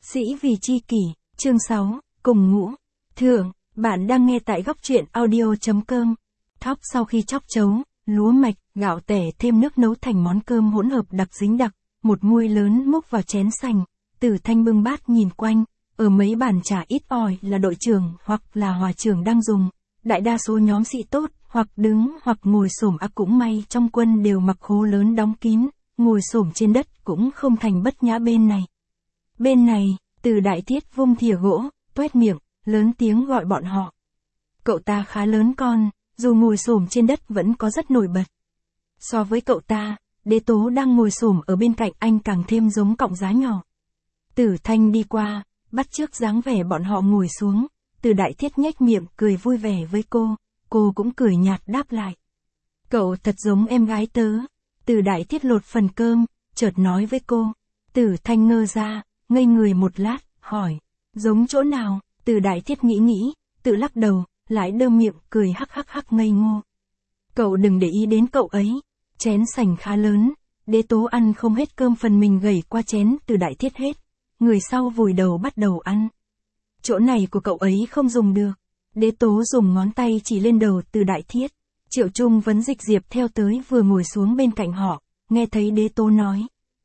Sĩ vì chi kỷ, chương 6, cùng ngũ. Thượng, bạn đang nghe tại góc truyện audio.com. Thóc sau khi chóc chấu, lúa mạch, gạo tẻ thêm nước nấu thành món cơm hỗn hợp đặc dính đặc, một muôi lớn múc vào chén sành. Tử Thanh bưng bát nhìn quanh, ở mấy bàn trà ít ỏi là đội trưởng hoặc là hòa trưởng đang dùng. Đại đa số nhóm sĩ tốt, hoặc đứng hoặc ngồi xổm cũng may trong quân đều mặc khố lớn đóng kín, ngồi xổm trên đất cũng không thành bất nhã bên này. Bên này, Từ Đại Thiết vung thìa gỗ, toét miệng, lớn tiếng gọi bọn họ. Cậu ta khá lớn con, dù ngồi xổm trên đất vẫn có rất nổi bật. So với cậu ta, Đế Tố đang ngồi xổm ở bên cạnh anh càng thêm giống cọng giá nhỏ. Tử Thanh đi qua, bắt chước dáng vẻ bọn họ ngồi xuống, Từ Đại Thiết nhếch miệng cười vui vẻ với cô cũng cười nhạt đáp lại. Cậu thật giống em gái tớ. Từ Đại Thiết lột phần cơm, chợt nói với cô. Tử Thanh ngơ ra, ngây người một lát, hỏi, giống chỗ nào? Từ Đại Thiết nghĩ, tự lắc đầu, lại đơ miệng cười hắc ngây ngô. Cậu đừng để ý đến cậu ấy. Chén sành khá lớn, Đế Tố ăn không hết cơm phần mình gẩy qua chén Từ Đại Thiết hết. Người sau vùi đầu bắt đầu ăn. Chỗ này của cậu ấy không dùng được. Đế Tố dùng ngón tay chỉ lên đầu Từ Đại Thiết. Triệu Trung Vấn Dịch Diệp theo tới vừa ngồi xuống bên cạnh họ, nghe thấy Đế Tố nói.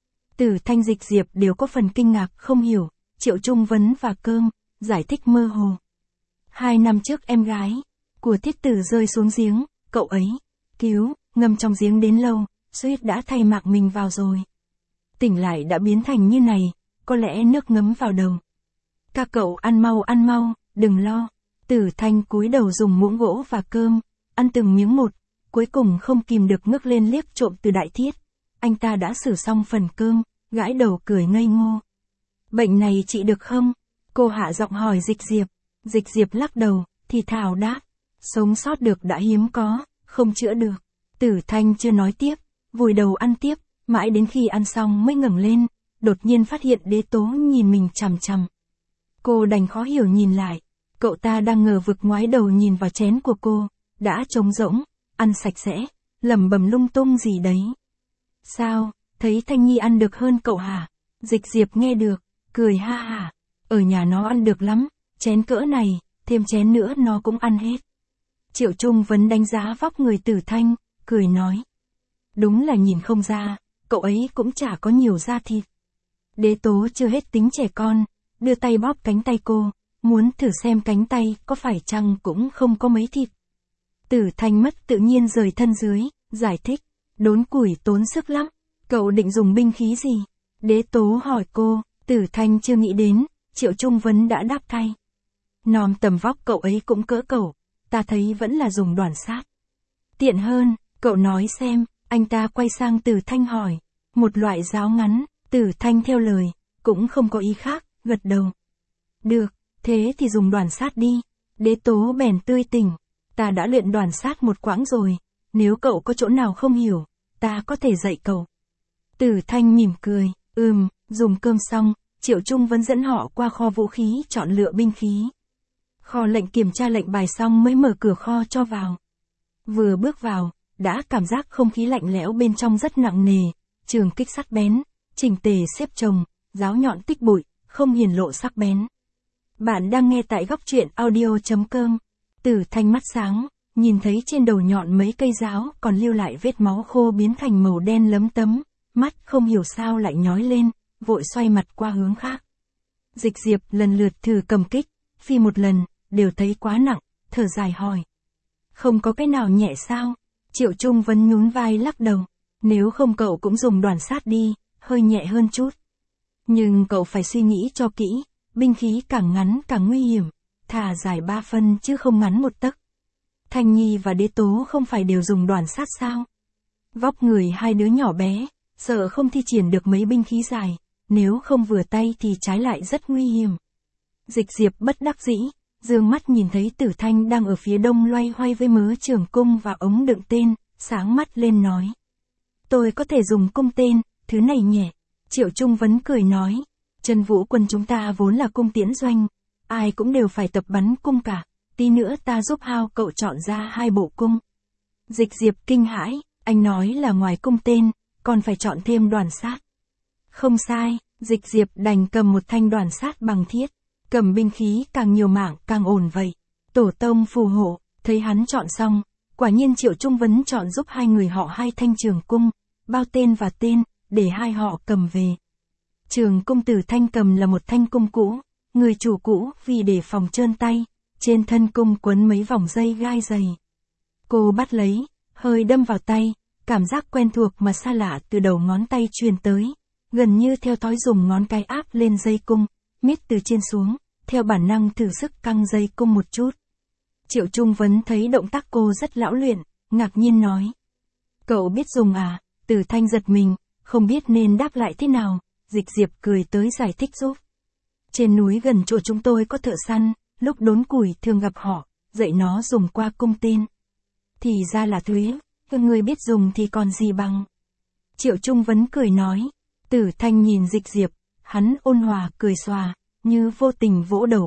Tử Thanh Dịch Diệp đều có phần kinh ngạc không hiểu, Triệu Trung Vấn và cơm, giải thích mơ hồ. 2 năm trước em gái của Thiết Tử rơi xuống giếng, cậu ấy cứu, ngâm trong giếng đến lâu, suýt đã thay mạng mình vào rồi. Tỉnh lại đã biến thành như này, có lẽ nước ngấm vào đầu. Các cậu ăn mau, đừng lo. Tử Thanh cúi đầu dùng muỗng gỗ và cơm, ăn từng miếng một, cuối cùng không kìm được ngước lên liếc trộm Từ Đại Thiết. Anh ta đã xử xong phần cơm, gãi đầu cười ngây ngô. Bệnh này trị được không? Cô hạ giọng hỏi Dịch Diệp. Dịch Diệp lắc đầu, thì thào đáp. Sống sót được đã hiếm có, không chữa được. Tử Thanh chưa nói tiếp, vùi đầu ăn tiếp, mãi đến khi ăn xong mới ngẩng lên, đột nhiên phát hiện Đế Tố nhìn mình chằm chằm. Cô đành khó hiểu nhìn lại, cậu ta đang ngờ vực ngoái đầu nhìn vào chén của cô, đã trống rỗng, ăn sạch sẽ, lẩm bẩm lung tung gì đấy. Sao, thấy Thanh Nhi ăn được hơn cậu hả? Dịch Diệp nghe được, cười ha hả, ở nhà nó ăn được lắm, chén cỡ này, thêm chén nữa nó cũng ăn hết. Triệu Trung Vấn đánh giá vóc người Tử Thanh, cười nói. Đúng là nhìn không ra, cậu ấy cũng chả có nhiều da thịt. Đế Tố chưa hết tính trẻ con, đưa tay bóp cánh tay cô, muốn thử xem cánh tay có phải chăng cũng không có mấy thịt. Tử Thanh mất tự nhiên rời thân dưới, giải thích, đốn củi tốn sức lắm, cậu định dùng binh khí gì? Đế Tố hỏi cô, Tử Thanh chưa nghĩ đến, Triệu Trung Vấn đã đáp thay. Nòm tầm vóc cậu ấy cũng cỡ cậu, ta thấy vẫn là dùng đoàn sát. Tiện hơn, cậu nói xem, anh ta quay sang Tử Thanh hỏi, một loại giáo ngắn, Tử Thanh theo lời, cũng không có ý khác, gật đầu. Được, thế thì dùng đoàn sát đi. Đế Tố bèn tươi tỉnh, ta đã luyện đoàn sát một quãng rồi, nếu cậu có chỗ nào không hiểu, ta có thể dạy cậu. Tử Thanh mỉm cười, dùng cơm xong, Triệu Trung vẫn dẫn họ qua kho vũ khí chọn lựa binh khí. Kho lệnh kiểm tra lệnh bài xong mới mở cửa kho cho vào. Vừa bước vào, đã cảm giác không khí lạnh lẽo bên trong rất nặng nề, trường kích sắt bén, chỉnh tề xếp chồng, giáo nhọn tích bụi, không hiển lộ sắc bén. Bạn đang nghe tại góc truyện audio.com. Tử Thanh mắt sáng, nhìn thấy trên đầu nhọn mấy cây giáo còn lưu lại vết máu khô biến thành màu đen lấm tấm, mắt không hiểu sao lại nhói lên, vội xoay mặt qua hướng khác. Dịch Diệp lần lượt thử cầm kích, phi một lần, đều thấy quá nặng, thở dài hỏi. Không có cái nào nhẹ sao? Triệu Trung Vấn nhún vai lắc đầu. Nếu không cậu cũng dùng đoàn sát đi, hơi nhẹ hơn chút. Nhưng cậu phải suy nghĩ cho kỹ, binh khí càng ngắn càng nguy hiểm, thà dài 3 phân chứ không ngắn 1 tấc. Thanh Nhi và Đế Tố không phải đều dùng đoàn sát sao? Vóc người hai đứa nhỏ bé, sợ không thi triển được mấy binh khí dài, nếu không vừa tay thì trái lại rất nguy hiểm. Dịch Diệp bất đắc dĩ, dương mắt nhìn thấy Tử Thanh đang ở phía đông loay hoay với mớ trường cung và ống đựng tên, sáng mắt lên nói. Tôi có thể dùng cung tên, thứ này nhẹ. Triệu Trung Vấn cười nói, Trần Vũ quân chúng ta vốn là cung tiễn doanh, ai cũng đều phải tập bắn cung cả, tí nữa ta giúp Hao cậu chọn ra 2 bộ cung. Dịch Diệp kinh hãi, anh nói là ngoài cung tên, còn phải chọn thêm đoàn sát. Không sai, Dịch Diệp đành cầm một thanh đoàn sát bằng thiết, cầm binh khí càng nhiều mảng càng ổn vậy. Tổ tông phù hộ, thấy hắn chọn xong, quả nhiên Triệu Trung Vấn chọn giúp hai người họ hai thanh trường cung, bao tên và tên, để hai họ cầm về. Trường cung Tử Thanh cầm là một thanh cung cũ, người chủ cũ vì để phòng trơn tay, trên thân cung quấn mấy vòng dây gai dày. Cô bắt lấy, hơi đâm vào tay, cảm giác quen thuộc mà xa lạ từ đầu ngón tay truyền tới, gần như theo thói dùng ngón cái áp lên dây cung, miết từ trên xuống, theo bản năng thử sức căng dây cung một chút. Triệu Trung Vấn thấy động tác cô rất lão luyện, ngạc nhiên nói. Cậu biết dùng à? Tử Thanh giật mình, không biết nên đáp lại thế nào, Dịch Diệp cười tới giải thích giúp. Trên núi gần chỗ chúng tôi có thợ săn, lúc đốn củi thường gặp họ, dạy nó dùng qua cung tên. Thì ra là thế, người biết dùng thì còn gì bằng. Triệu Trung Vấn cười nói. Tử Thanh nhìn Dịch Diệp, hắn ôn hòa cười xòa, như vô tình vỗ đầu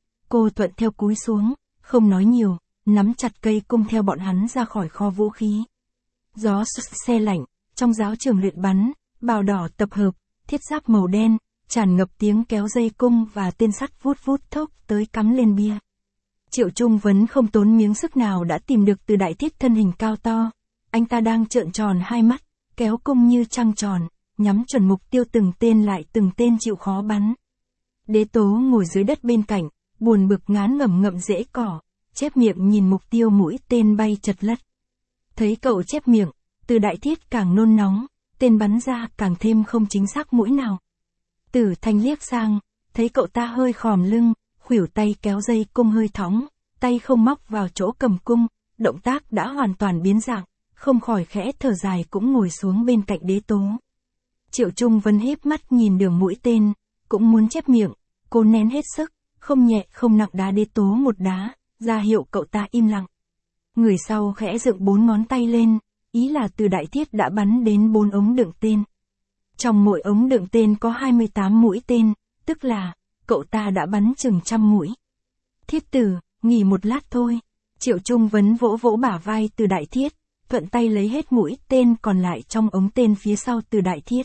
cô thuận theo cúi xuống, không nói nhiều, nắm chặt cây cung theo bọn hắn ra khỏi kho vũ khí. Gió xe lạnh, trong giáo trường luyện bắn, bào đỏ tập hợp, thiết giáp màu đen, tràn ngập tiếng kéo dây cung và tên sắt vút vút thốc tới cắm lên bia. Triệu Trung Vấn không tốn miếng sức nào đã tìm được Từ Đại Thiết thân hình cao to. Anh ta đang trợn tròn hai mắt, kéo cung như trăng tròn, nhắm chuẩn mục tiêu từng tên lại từng tên chịu khó bắn. Đế Tố ngồi dưới đất bên cạnh, buồn bực ngán ngẩm ngậm rễ cỏ, chép miệng nhìn mục tiêu mũi tên bay chật lất. Thấy cậu chép miệng, Từ Đại Thiết càng nôn nóng, tên bắn ra càng thêm không chính xác mũi nào. Tử Thanh liếc sang, thấy cậu ta hơi khòm lưng, khuỷu tay kéo dây cung hơi thõng, tay không móc vào chỗ cầm cung, động tác đã hoàn toàn biến dạng, không khỏi khẽ thở dài cũng ngồi xuống bên cạnh Đế Tố. Triệu Trung Vấn híp mắt nhìn đường mũi tên, cũng muốn chép miệng, cô nén hết sức, không nhẹ không nặng đá Đế Tố một đá, ra hiệu cậu ta im lặng. Người sau khẽ dựng 4 ngón tay lên, ý là Từ Đại Thiết đã bắn đến 4 ống đựng tên. Trong mỗi ống đựng tên có 28 mũi tên, tức là, cậu ta đã bắn chừng 100 mũi. Thiết tử, nghỉ một lát thôi. Triệu Trung Vấn vỗ vỗ bả vai Từ Đại Thiết, thuận tay lấy hết mũi tên còn lại trong ống tên phía sau Từ Đại Thiết.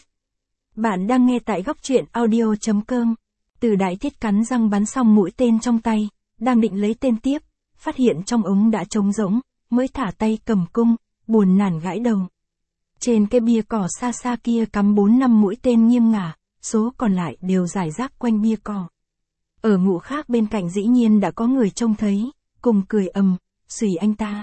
Bạn đang nghe tại góc truyện audio.com. Từ Đại Thiết cắn răng bắn xong mũi tên trong tay, đang định lấy tên tiếp, phát hiện trong ống đã trống rỗng, mới thả tay cầm cung, buồn nản gãi đầu. Trên cái bia cỏ xa xa kia cắm 4-5 mũi tên nghiêng ngả, số còn lại đều rải rác quanh bia cỏ. Ở ngụ khác bên cạnh dĩ nhiên đã có người trông thấy, cùng cười ầm, xùy anh ta.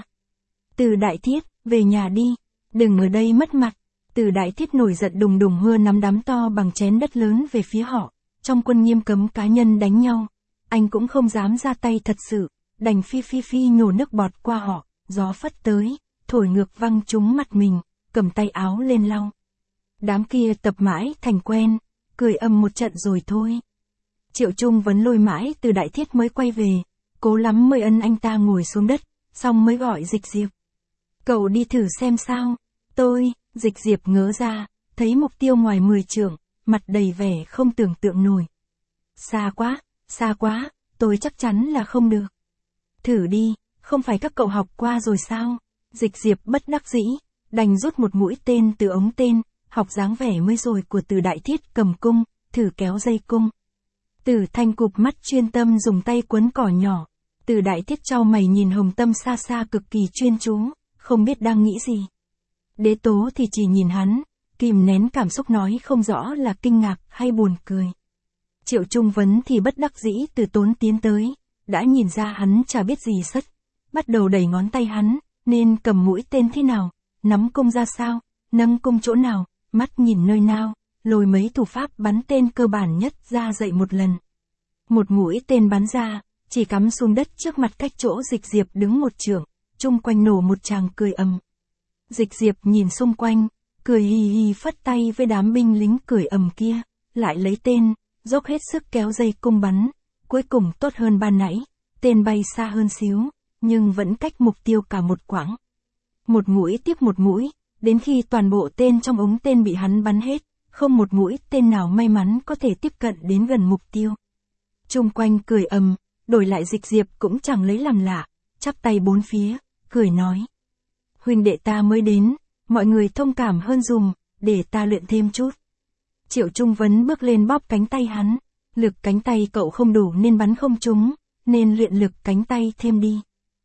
Từ Đại Thiết, về nhà đi, đừng ở đây mất mặt. Từ Đại Thiết nổi giận đùng đùng hưa nắm đám to bằng chén đất lớn về phía họ, trong quân nghiêm cấm cá nhân đánh nhau. Anh cũng không dám ra tay thật sự, đành phi nhổ nước bọt qua họ, gió phất tới, thổi ngược văng trúng mặt mình, cầm tay áo lên lau. Đám kia tập mãi thành quen, cười ầm một trận rồi thôi. Triệu Trung Vấn lôi mãi Từ Đại Thiết mới quay về, cố lắm mới ân anh ta ngồi xuống đất, xong mới gọi Dịch Diệp. Cậu đi thử xem sao. Dịch Diệp ngớ ra, thấy mục tiêu ngoài 10 trượng, mặt đầy vẻ không tưởng tượng nổi. Xa quá, tôi chắc chắn là không được. Thử đi, không phải các cậu học qua rồi sao? Dịch Diệp bất đắc dĩ, đành rút một mũi tên từ ống tên, học dáng vẻ mới rồi của Từ Đại Thiết cầm cung, thử kéo dây cung. Tử Thanh cụp mắt chuyên tâm dùng tay quấn cỏ nhỏ. Từ Đại Thiết chau mày nhìn Hồng Tâm xa xa cực kỳ chuyên chú, không biết đang nghĩ gì. Đế Tố thì chỉ nhìn hắn, kìm nén cảm xúc nói không rõ là kinh ngạc hay buồn cười. Triệu Trung Vấn thì bất đắc dĩ từ tốn tiến tới, đã nhìn ra hắn chả biết gì sất, bắt đầu đẩy ngón tay hắn, nên cầm mũi tên thế nào, nắm cung ra sao, nâng cung chỗ nào, mắt nhìn nơi nào, lôi mấy thủ pháp bắn tên cơ bản nhất ra dạy một lần. Một mũi tên bắn ra, chỉ cắm xuống đất trước mặt cách chỗ Dịch Diệp đứng một trượng, chung quanh nổ một tràng cười ầm. Dịch Diệp nhìn xung quanh, cười hì hì phất tay với đám binh lính cười ầm kia, lại lấy tên, dốc hết sức kéo dây cung bắn, cuối cùng tốt hơn ban nãy, tên bay xa hơn xíu, nhưng vẫn cách mục tiêu cả một quãng. Một mũi tiếp một mũi, đến khi toàn bộ tên trong ống tên bị hắn bắn hết, không một mũi tên nào may mắn có thể tiếp cận đến gần mục tiêu. Chung quanh cười ầm, đổi lại Dịch Diệp cũng chẳng lấy làm lạ, chắp tay bốn phía, cười nói. Huynh đệ ta mới đến, mọi người thông cảm hơn dùm, để ta luyện thêm chút. Triệu Trung Vấn bước lên bóp cánh tay hắn. Lực cánh tay cậu không đủ nên bắn không trúng, nên luyện lực cánh tay thêm đi.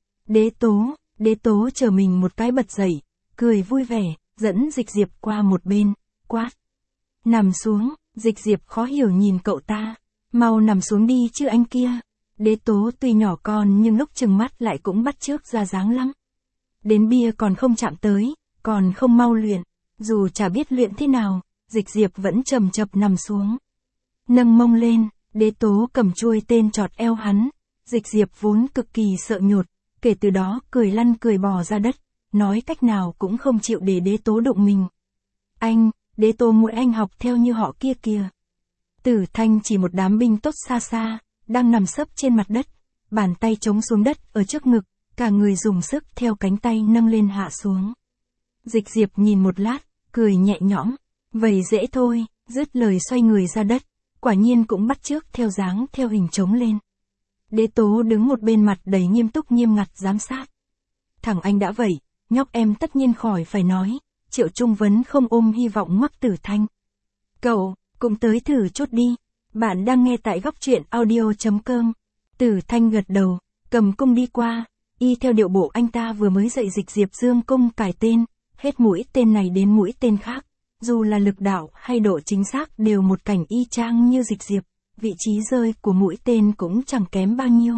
Đế tố chờ mình một cái bật dậy, cười vui vẻ, dẫn Dịch Diệp qua một bên, quát. Nằm xuống, Dịch Diệp khó hiểu nhìn cậu ta. Mau nằm xuống đi chứ anh kia. Đế tố tuy nhỏ con nhưng lúc trừng mắt lại cũng bắt chước ra dáng lắm. Đến bia còn không chạm tới, còn không mau luyện. Dù chả biết luyện thế nào, Dịch Diệp vẫn chầm chập nằm xuống. Nâng mông lên, đế tố cầm chuôi tên chọt eo hắn. Dịch Diệp vốn cực kỳ sợ nhột, kể từ đó cười lăn cười bò ra đất, nói cách nào cũng không chịu để đế tố đụng mình. Anh, đế tố muốn anh học theo như họ kia kìa. Tử Thanh chỉ một đám binh tốt xa xa, đang nằm sấp trên mặt đất, bàn tay chống xuống đất ở trước ngực, cả người dùng sức theo cánh tay nâng lên hạ xuống. Dịch Diệp nhìn một lát, cười nhẹ nhõm, vậy dễ thôi, dứt lời xoay người ra đất, quả nhiên cũng bắt chước theo dáng theo hình trống lên. Đế tố đứng một bên mặt đầy nghiêm túc nghiêm ngặt giám sát. Thằng anh đã vậy, nhóc em tất nhiên khỏi phải nói, Triệu Trung Vấn không ôm hy vọng mắc Tử Thanh. Cậu, cũng tới thử chút đi, bạn đang nghe tại góc truyện audio.com. Tử Thanh gật đầu, cầm cung đi qua, y theo điệu bộ anh ta vừa mới dạy Dịch Diệp dương cung cài tên, hết mũi tên này đến mũi tên khác, dù là lực đạo hay độ chính xác đều một cảnh y chang như Dịch Diệp, vị trí rơi của mũi tên cũng chẳng kém bao nhiêu.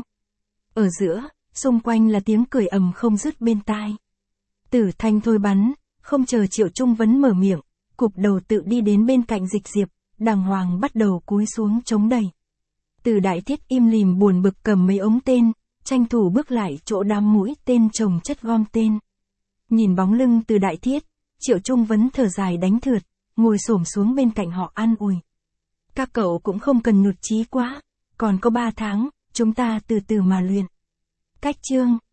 Ở giữa, xung quanh là tiếng cười ầm không dứt bên tai. Tử Thanh thôi bắn, không chờ Triệu Trung Vấn mở miệng, cụp đầu tự đi đến bên cạnh Dịch Diệp, đàng hoàng bắt đầu cúi xuống chống đẩy. Từ Đại Thiết im lìm buồn bực cầm mấy ống tên, tranh thủ bước lại chỗ đám mũi tên chồng chất gom tên. Nhìn bóng lưng Từ Đại Thiết, Triệu Trung Vấn thở dài đánh thượt, ngồi xổm xuống bên cạnh họ an ủi. Các cậu cũng không cần nhụt chí quá, còn có 3 tháng, chúng ta từ từ mà luyện. Cách chương